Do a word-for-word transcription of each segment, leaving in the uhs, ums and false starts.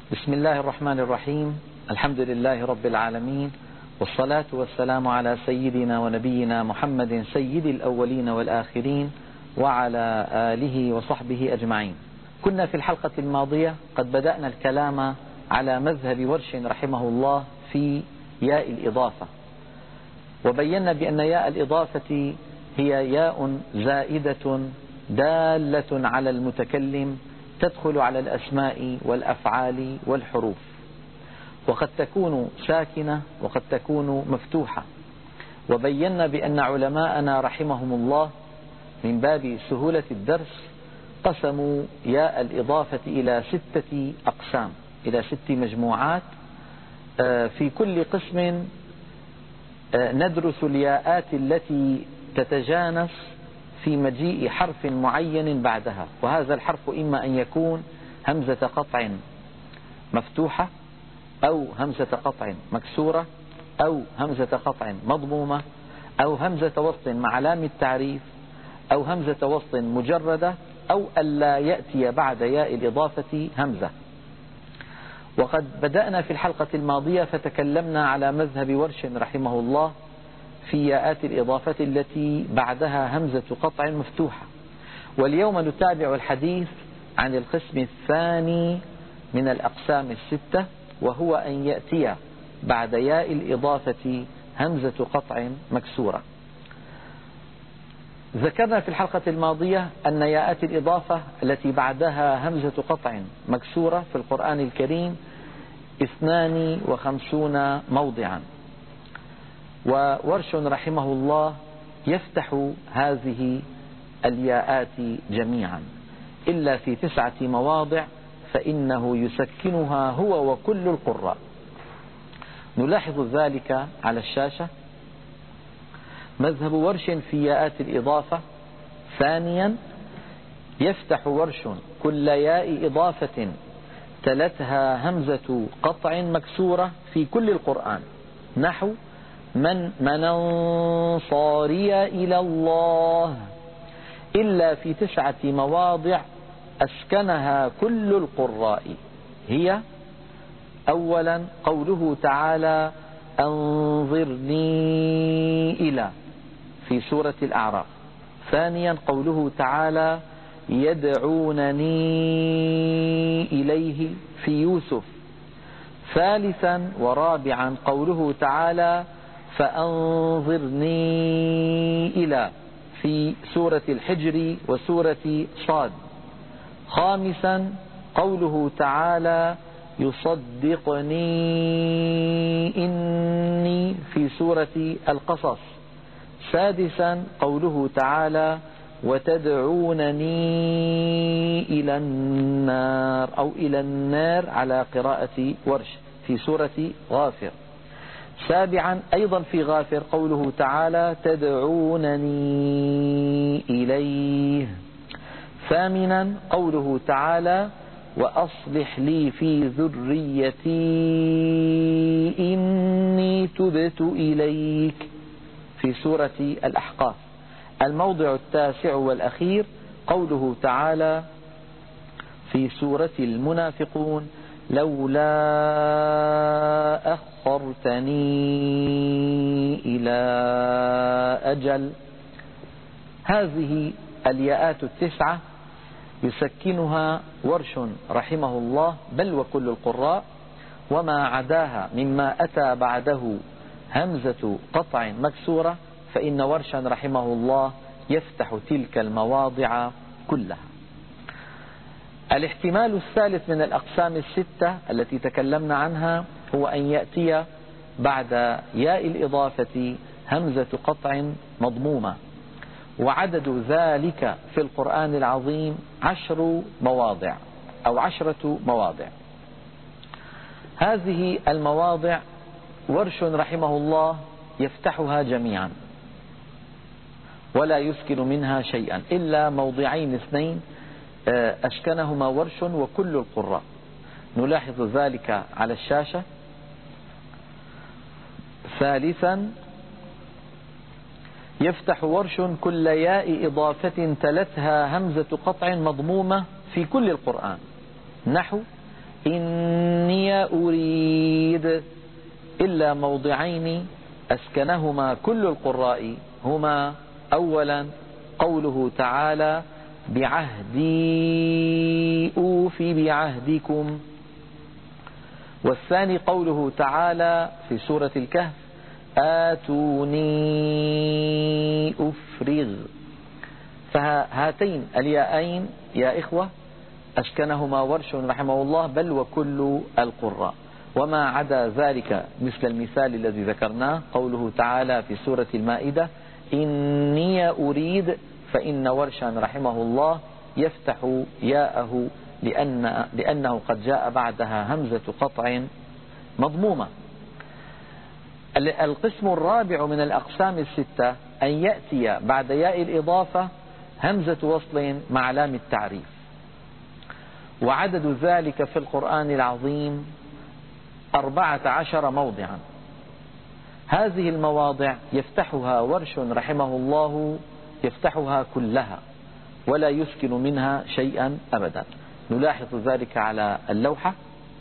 بسم الله الرحمن الرحيم. الحمد لله رب العالمين، والصلاة والسلام على سيدنا ونبينا محمد سيد الأولين والآخرين وعلى آله وصحبه أجمعين. كنا في الحلقة الماضية قد بدأنا الكلام على مذهب ورش رحمه الله في ياء الإضافة، وبينا بأن ياء الإضافة هي ياء زائدة دالة على المتكلم تدخل على الأسماء والأفعال والحروف، وقد تكون ساكنة وقد تكون مفتوحة. وبينا بأن علماءنا رحمهم الله من باب سهولة الدرس قسموا ياء الإضافة إلى ستة أقسام، إلى ست مجموعات. في كل قسم ندرس الياءات التي تتجانس في مجيء حرف معين بعدها، وهذا الحرف إما أن يكون همزة قطع مفتوحة، أو همزة قطع مكسورة، أو همزة قطع مضمومة، أو همزة وسط مع لام التعريف، أو همزة وسط مجردة، أو ألا يأتي بعد ياء الإضافة همزة. وقد بدأنا في الحلقة الماضية فتكلمنا على مذهب ورش رحمه الله في ياءات الإضافة التي بعدها همزة قطع مفتوحة. واليوم نتابع الحديث عن القسم الثاني من الأقسام الستة، وهو أن يأتي بعد ياء الإضافة همزة قطع مكسورة. ذكرنا في الحلقة الماضية أن ياءات الإضافة التي بعدها همزة قطع مكسورة في القرآن الكريم اثنان وخمسون موضعا، وورش رحمه الله يفتح هذه الياءات جميعا إلا في تسعة مواضع فإنه يسكنها هو وكل القراء. نلاحظ ذلك على الشاشة. مذهب ورش في ياءات الإضافة: ثانيا، يفتح ورش كل ياء إضافة تلتها همزة قطع مكسورة في كل القرآن، نحو من من أنصاري إلى الله، إلا في تسعة مواضع أسكنها كل القراء. هي: أولا قوله تعالى أنظرني إلى في سورة الأعراف. ثانيا قوله تعالى يدعونني إليه في يوسف. ثالثا ورابعا قوله تعالى فأنظرني إلى في سورة الحجر وسورة صاد. خامسا قوله تعالى يصدقني إني في سورة القصص. سادسا قوله تعالى وتدعونني إلى النار أو إلى النار على قراءة ورش في سورة غافر. سابعا أيضا في غافر قوله تعالى تدعونني إليه. ثامنا قوله تعالى وأصلح لي في ذريتي إني تبت إليك في سورة الأحقاف. الموضع التاسع والأخير قوله تعالى في سورة المنافقون لولا أخرتني إلى أجل. هذه الياءات التسعة يسكنها ورش رحمه الله بل وكل القراء، وما عداها مما أتى بعده همزة قطع مكسورة فإن ورشا رحمه الله يفتح تلك المواضع كلها. الاحتمال الثالث من الأقسام الستة التي تكلمنا عنها هو أن يأتي بعد ياء الإضافة همزة قطع مضمومة، وعدد ذلك في القرآن العظيم عشر مواضع أو عشرة مواضع. هذه المواضع ورش رحمه الله يفتحها جميعا ولا يسكن منها شيئا إلا موضعين اثنين أسكنهما ورش وكل القراء. نلاحظ ذلك على الشاشة. ثالثا يفتح ورش كل ياء إضافة تلتها همزة قطع مضمومة في كل القرآن، نحو إني أريد إلا موضعين أسكنهما كل القراء، هما أولا قوله تعالى بعهدي أوف بعهدكم، والثاني قوله تعالى في سورة الكهف آتوني أفرغ. فهاتين الياءين يا إخوة أسكنهما ورش رحمه الله بل وكل القراء، وما عدا ذلك مثل المثال الذي ذكرناه قوله تعالى في سورة المائدة إني أريد، فإن ورشا رحمه الله يفتح ياءه لأن لأنه قد جاء بعدها همزة قطع مضمومة. القسم الرابع من الأقسام الستة أن يأتي بعد ياء الإضافة همزة وصل مع لام التعريف، وعدد ذلك في القرآن العظيم أربعة عشر موضعا. هذه المواضع يفتحها ورش رحمه الله، يفتحها كلها ولا يسكن منها شيئا أبدا، نلاحظ ذلك على اللوحة.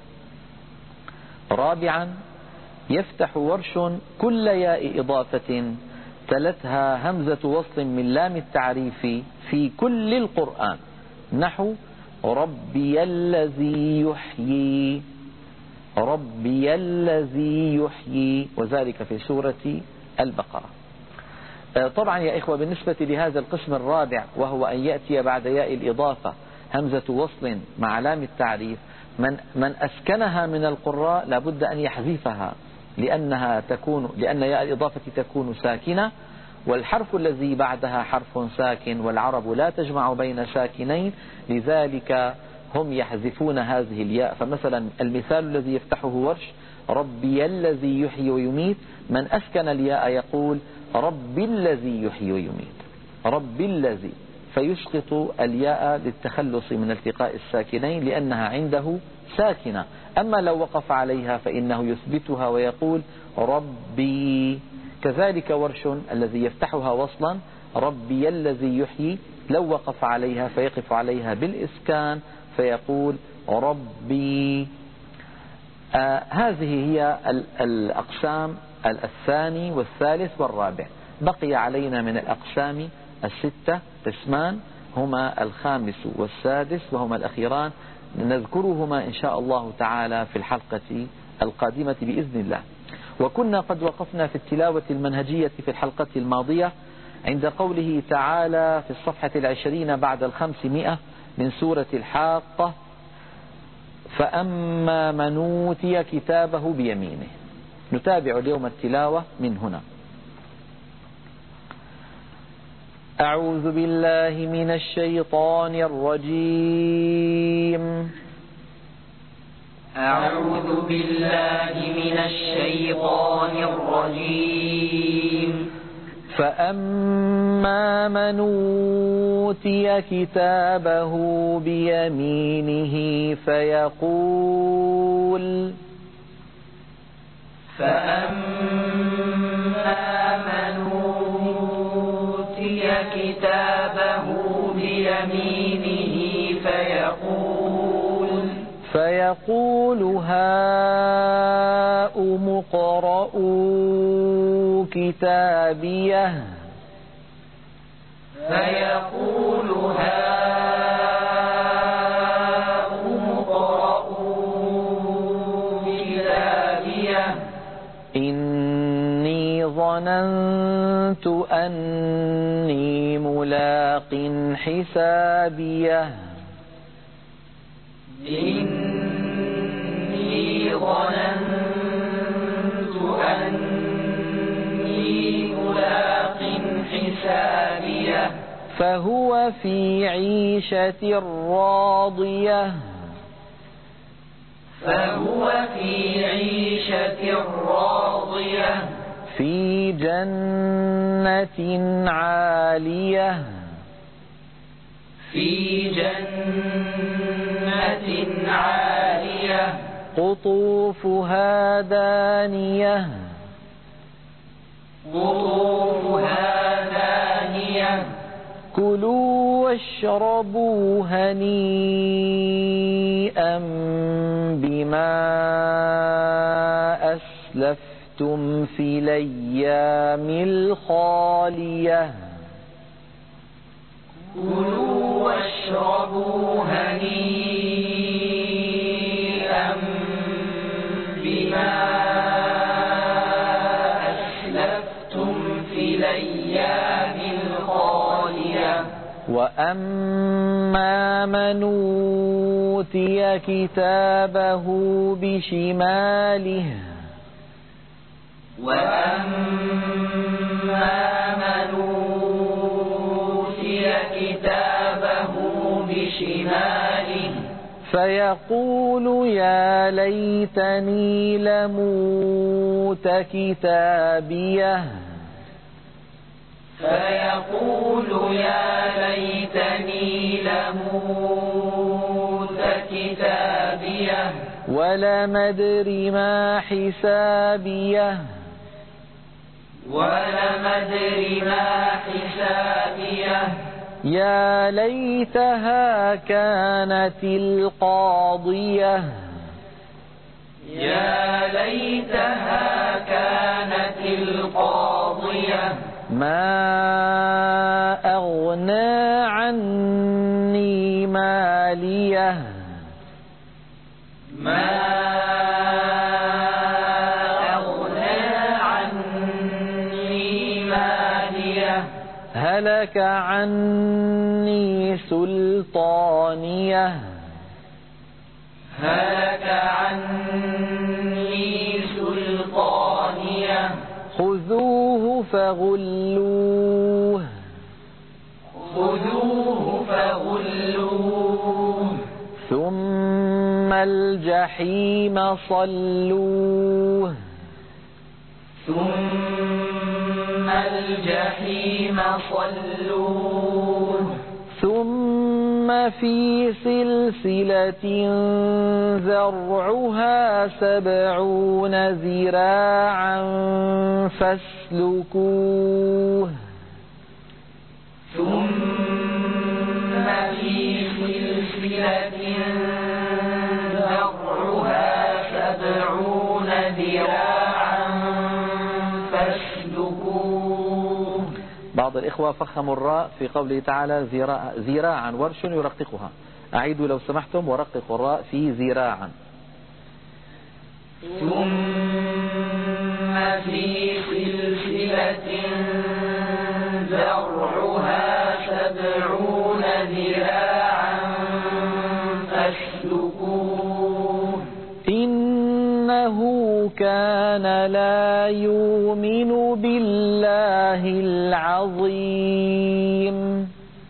رابعا يفتح ورش كل ياء إضافة تلتها همزة وصل من لام التعريف في كل القرآن، نحو ربي الذي يحيي، ربي الذي يحيي، وذلك في سورة البقرة. طبعا يا إخوة بالنسبة لهذا القسم الرابع وهو أن يأتي بعد ياء الإضافة همزة وصل مع لام التعريف، من, من أسكنها من القراء لابد أن يحذفها لأنها تكون لأن ياء الإضافة تكون ساكنة، والحرف الذي بعدها حرف ساكن، والعرب لا تجمع بين ساكنين، لذلك هم يحذفون هذه الياء. فمثلا المثال الذي يفتحه ورش ربي الذي يحيي ويميت، من أسكن الياء يقول ربي الذي يحيي ويميت، ربي الذي، فيسقط الياء للتخلص من التقاء الساكنين لأنها عنده ساكنة. أما لو وقف عليها فإنه يثبتها ويقول ربي. كذلك ورش الذي يفتحها وصلا ربي الذي يحيي، لو وقف عليها فيقف عليها بالإسكان فيقول ربي. آه هذه هي الأقسام الثاني والثالث والرابع. بقي علينا من الأقسام الستة قسمان، هما الخامس والسادس وهما الأخيران، نذكرهما إن شاء الله تعالى في الحلقة القادمة بإذن الله. وكنا قد وقفنا في التلاوة المنهجية في الحلقة الماضية عند قوله تعالى في الصفحة العشرين بعد الخمسمائة من سورة الحاقة فأما من أوتي كتابه بيمينه. نتابع اليوم التلاوة من هنا. أعوذ بالله من الشيطان الرجيم. أعوذ بالله من الشيطان الرجيم. فأما من أوتي كتابه بيمينه فيقول فأما من أوتي كتابه بيمينه فيقول فيقول هاؤم اقرءوا كتابيه فيقول هاؤم اقرءوا كتابيه إني ظننت أني ملاق حسابيه إني ظننت أني ملاق حسابيه فهو في عيشة راضية فهو في عيشة راضية في جنة عالية في جنة عالية قطوفها دانية قطوفها دانية كلوا واشربوا هنيئا بما أسلفتم في الأيام الخالية كلوا واشربوا هنيئا بما أسلفتم في الأيام الخالية وأما من أوتي كتابه بشماله وأما من أوتي كتابه بشماله فيقول يا ليتني لموت كتابيه فيقول يا ليتني لموت كتابيه ولم أدر ما حسابيه ولم أدر ما حسابيه يا ليتها كانت القاضية يا ليتها كانت القاضية ما أغنى عني ماليه ما أغنى عني ماليه هلك عني سلطانيه هلك عني سلطانيه خذوه فغلوه خذوه فغلوه ثم الجحيم صلوه ثم الجحيم صلوه ثم في سلسلة ذرعها سبعون ذراعا فاسلكوه ثم في سلسلة ذرعها سبعون ذراعا فاسلكوه. بعض الإخوة فخموا الراء في قوله تعالى ذراع ذراعا ورش يرققها. أعيدوا لو سمحتم ورققوا الراء في ذراعا. ثم في سلسلة ذرعها سبعون ذراعا فاسلكوه. إنه كان لا يؤمن بالله العظيم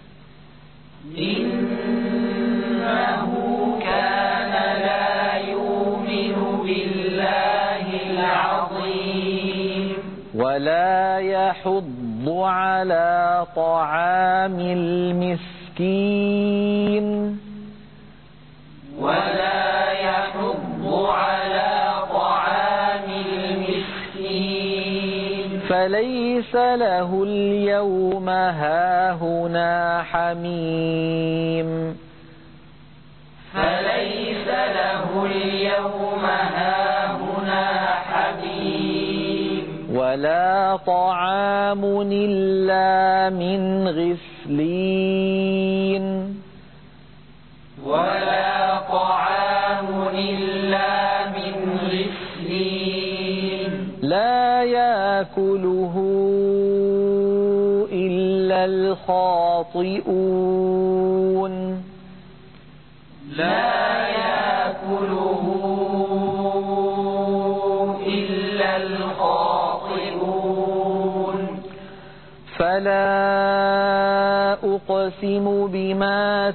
إنه كان لا يؤمن بالله العظيم ولا يحض على طعام المسكين ولا يحض على طعام المسكين فليس له اليوم هاهنا حميم فليس له اليوم هاهنا حميم ولا طعام إلا من غسلين ولا طعام إلا من غسلين لا يأكله إلا الخاطئون لا يأكله إلا الخاطئون فلا أقسم بما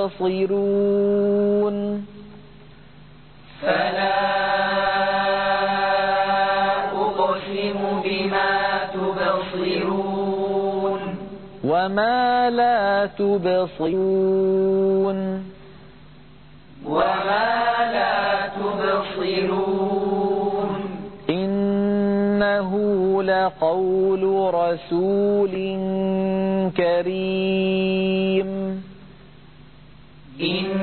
تبصرون فلا أقسم بما تبصرون وما لا تبصرون وما لا تبصرون إنه لقول رسول كريم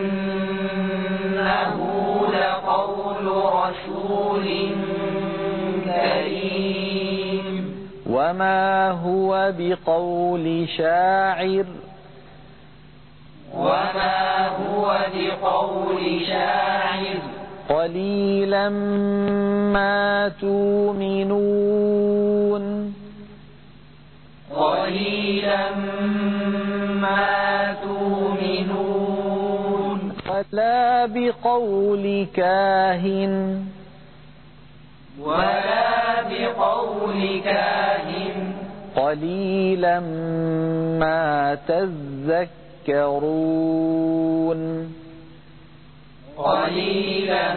إنه لقول رسول كريم وما هو بقول شاعر وما هو بقول شاعر قليلا ما تؤمنون قليلا ما تؤمنون ولا بقول كاهن ولا بقول كاهن قليلا ما تذكرون قليلا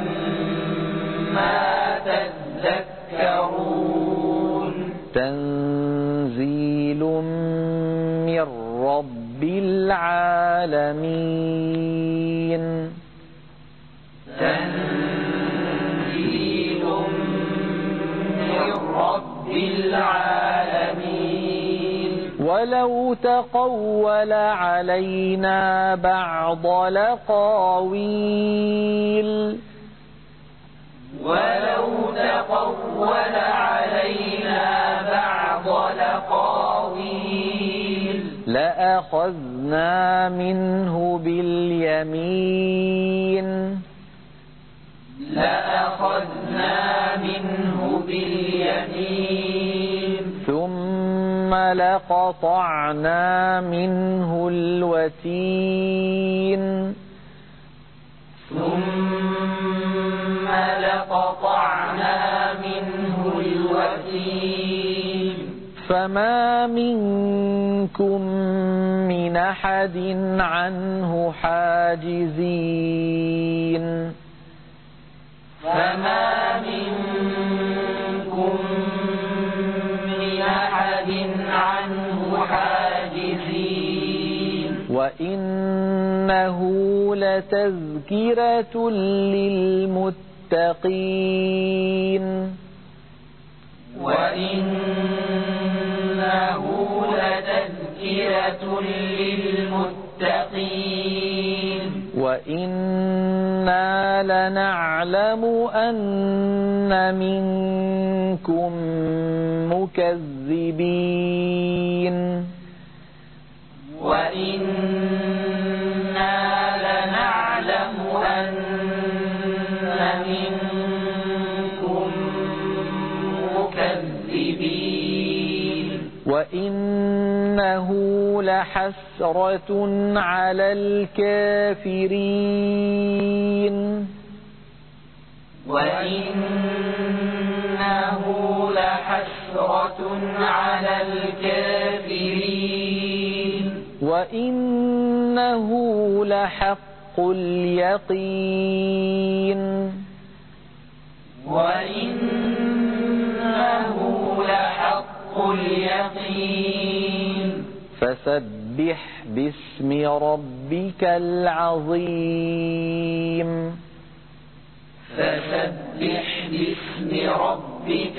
ما تذكرون تنزيل من رب العالمين تنزيل من رب العالمين ولو تقول علينا بعض الأقاويل ولو تقول علينا بعض الأقاويل لأخذنا منه باليمين لأخذنا منه باليمين ثم لقطعنا منه الوتين ثم لقطعنا منه الوتين فما منكم من أحد عنه حاجزين فما منكم من أحد عنه حاجزين وإنه لتذكرة للمتقين وإنه لتذكرة للمتقين وإنا لنعلم أن منكم مكذبين وإنا لنعلم أن منكم مكذبين وإنه لحسرة على الكافرين وإنه لحسرة على الكافرين وإنه لحق اليقين وإنه لحق اليقين فسبح باسم ربك العظيم فسبح باسم ربك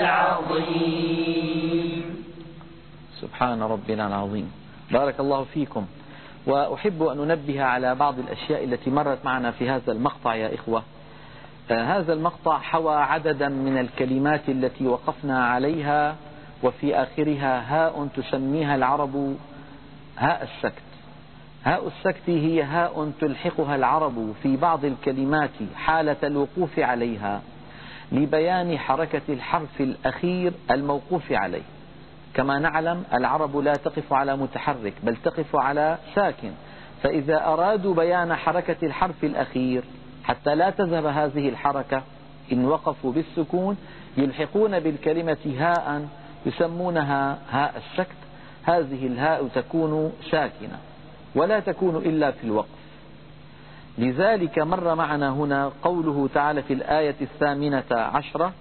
العظيم سبحان ربنا العظيم. بارك الله فيكم. وأحب أن ننبه على بعض الأشياء التي مرت معنا في هذا المقطع يا إخوة. آه هذا المقطع حوى عددا من الكلمات التي وقفنا عليها، وفي آخرها هاء تسميها العرب هاء السكت. هاء السكت هي هاء تلحقها العرب في بعض الكلمات حالة الوقوف عليها لبيان حركة الحرف الأخير الموقوف عليه. كما نعلم العرب لا تقف على متحرك بل تقف على ساكن، فإذا أرادوا بيان حركة الحرف الأخير حتى لا تذهب هذه الحركة إن وقفوا بالسكون يلحقون بالكلمة هاء يسمونها هاء السكت. هذه الهاء تكون ساكنة ولا تكون إلا في الوقف. لذلك مر معنا هنا قوله تعالى في الآية الثامنة عشرة: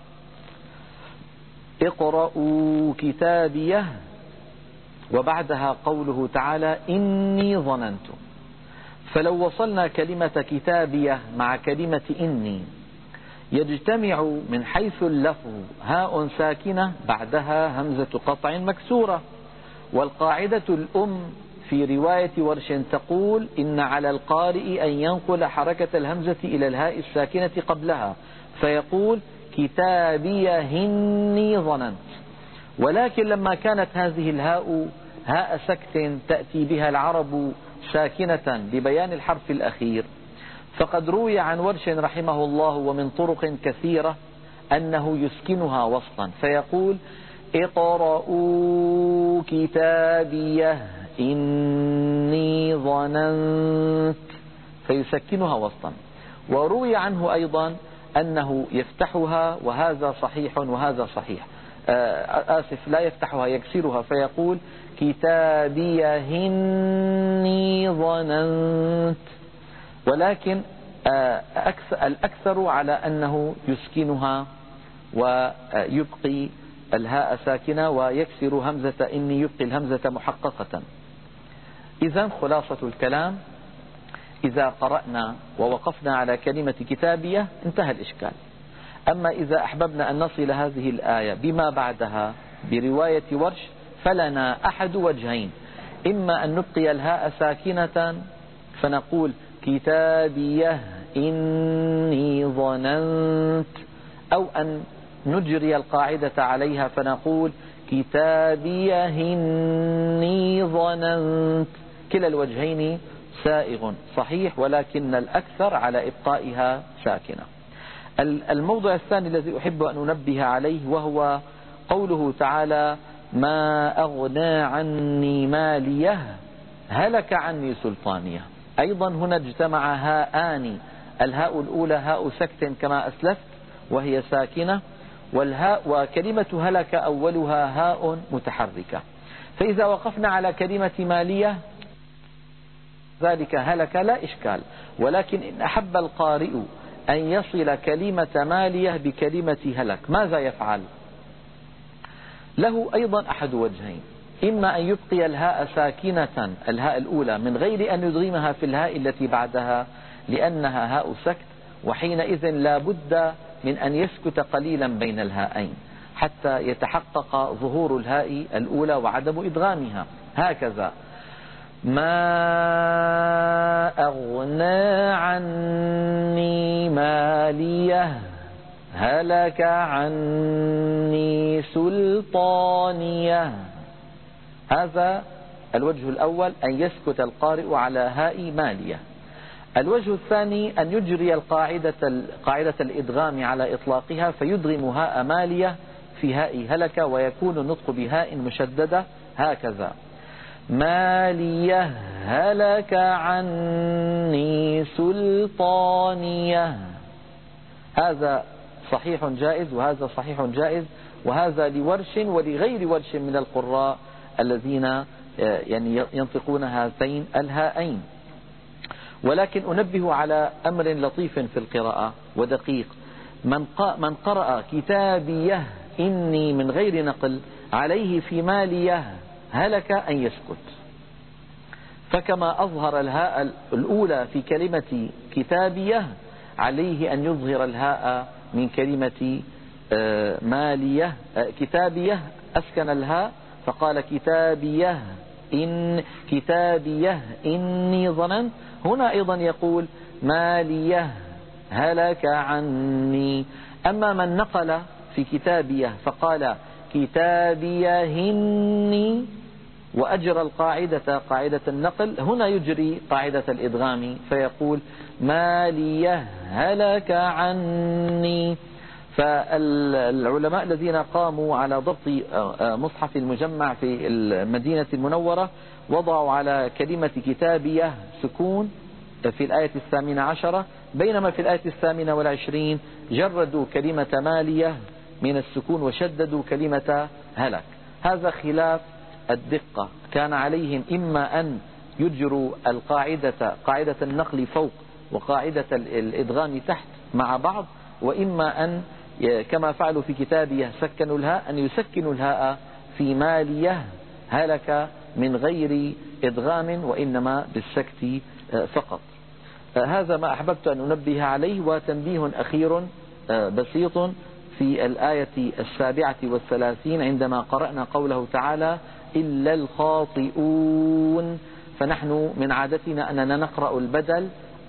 اقرأوا كتابيه، وبعدها قوله تعالى إني ظننت. فلو وصلنا كلمة كتابيه مع كلمة إني يجتمع من حيث اللفظ هاء ساكنة بعدها همزة قطع مكسورة، والقاعدة الأم في رواية ورش تقول إن على القارئ أن ينقل حركة الهمزة إلى الهاء الساكنة قبلها، فيقول كتابيهني ظننت. ولكن لما كانت هذه الهاء هاء سكت تأتي بها العرب ساكنة لبيان الحرف الأخير، فقد روي عن ورش رحمه الله ومن طرق كثيرة أنه يسكنها وصلا، فيقول اقرؤوا كتابيه إني ظننت، فيسكنها وصلا. وروي عنه أيضا أنه يفتحها، وهذا صحيح وهذا صحيح، آسف لا يفتحها يكسرها، فيقول كتابيهني ظننت. ولكن الأكثر على أنه يسكنها ويبقي الهاء ساكنة ويكسر همزة إني، يبقي الهمزة محققة. إذن خلاصة الكلام، إذا قرأنا ووقفنا على كلمة كتابية انتهى الإشكال. أما إذا أحببنا أن نصل هذه الآية بما بعدها برواية ورش فلنا أحد وجهين: إما أن نبقي الهاء ساكنة فنقول كتابيه إني ظننت، أو أن نجري القاعدة عليها فنقول كتابيهني ظننت. كلا الوجهين سائغ صحيح، ولكن الأكثر على إبقائها ساكنة. الموضع الثاني الذي أحب أن أنبه عليه وهو قوله تعالى ما أغنى عني ماليه هلك عني سلطانيه. أيضا هنا اجتمع هاءان، الهاء الأولى هاء سكت كما أسلفت وهي ساكنة، والهاء وكلمة هلك أولها هاء متحركة. فإذا وقفنا على كلمة مالية ذلك هلك لا إشكال، ولكن إن أحب القارئ أن يصل كلمة مالية بكلمة هلك ماذا يفعل؟ له أيضا أحد وجهين: إما أن يبقي الهاء ساكنة، الهاء الأولى، من غير أن يدغمها في الهاء التي بعدها لأنها هاء سكت، وحينئذ لا بد من أن يسكت قليلا بين الهاءين حتى يتحقق ظهور الهاء الأولى وعدم إدغامها. هكذا ما أغنى عني ماليه هلك عني سلطانيه. هذا الوجه الأول، أن يسكت القارئ على هاء مالية. الوجه الثاني أن يجري القاعدة قاعدة الإدغام على إطلاقها فيدغم هاء مالية في هاء هلك، ويكون النطق بهاء مشددة هكذا ماليه هلك عني سلطانيه. هذا صحيح جائز وهذا صحيح جائز، وهذا لورش ولغير ورش من القراء الذين يعني ينطقون هاتين الهاءين. ولكن أنبه على أمر لطيف في القراءة ودقيق: من من قرأ كتابيه إني من غير نقل عليه في ماليه هلك أن يسكت. فكما أظهر الهاء الأولى في كلمة كتابيه عليه أن يظهر الهاء من كلمة ماليه. كتابيه أسكن الهاء فقال كتابيه إن كتابيه إني ظننت. هنا أيضا يقول ماليه هلك عني. أما من نقل في كتابيه فقال كتابيهني وأجرى القاعدة قاعدة النقل، هنا يجري قاعدة الإدغام فيقول ماليه هلك عني. فالعلماء الذين قاموا على ضبط مصحف المجمع في المدينة المنورة وضعوا على كلمة كتابية سكون في الآية الثامنة عشرة، بينما في الآية الثامنة والعشرين جردوا كلمة مالية من السكون وشددوا كلمة هلك. هذا خلاف الدقة. كان عليهم إما أن يجروا القاعدة قاعدة النقل فوق وقاعدة الإدغام تحت مع بعض، وإما أن كما فعلوا في كتابيه سكنوا الهاء أن يسكنوا الهاء في ماليه هلك من غير إدغام وإنما بالسكت فقط. هذا ما أحببت أن أنبه عليه. وتنبيه أخير بسيط في الآية السابعة والثلاثين عندما قرأنا قوله تعالى إلا الخاطئون، فنحن من عادتنا أننا نقرأ البدل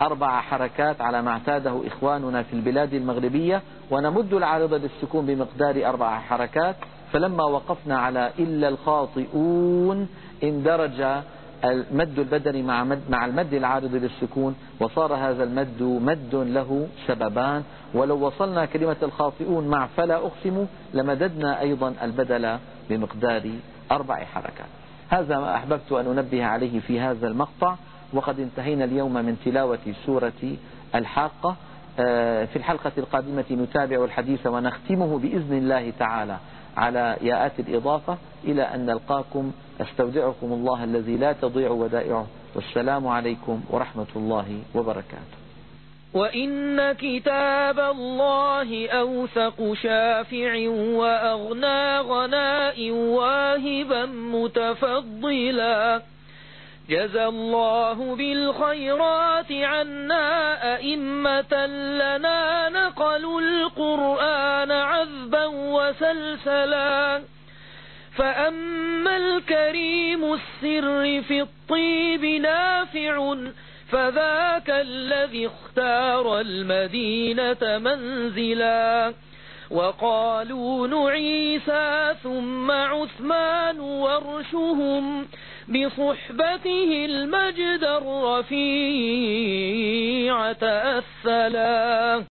أربع حركات على ما اعتاده إخواننا في البلاد المغربية، ونمد العارضة للسكون بمقدار أربع حركات. فلما وقفنا على إلا الخاطئون اندرج المد البدني مع, مد مع المد العارض للسكون، وصار هذا المد مد له سببان. ولو وصلنا كلمة الخاطئون مع فلا أقسم لمددنا أيضا البدل بمقدار أربع حركات. هذا ما أحببت أن أنبه عليه في هذا المقطع. وقد انتهينا اليوم من تلاوة سورة الحاقة. في الحلقة القادمة نتابع الحديث ونختمه بإذن الله تعالى على ياءات الإضافة. إلى أن نلقاكم أستودعكم الله الذي لا تضيع ودائعه، والسلام عليكم ورحمة الله وبركاته. وإن كتاب الله أوثق شافع وأغنى غناء واهبا متفضلا. جزى الله بالخيرات عنا أئمة لنا نقلوا القرآن عذبا وسلسلا. فأما الكريم السر في الطيب نافع فذاك الذي اختار المدينة منزلا. وقالون عيسى ثم عثمان ورشهم بصحبته المجد الرفيع تأثلا.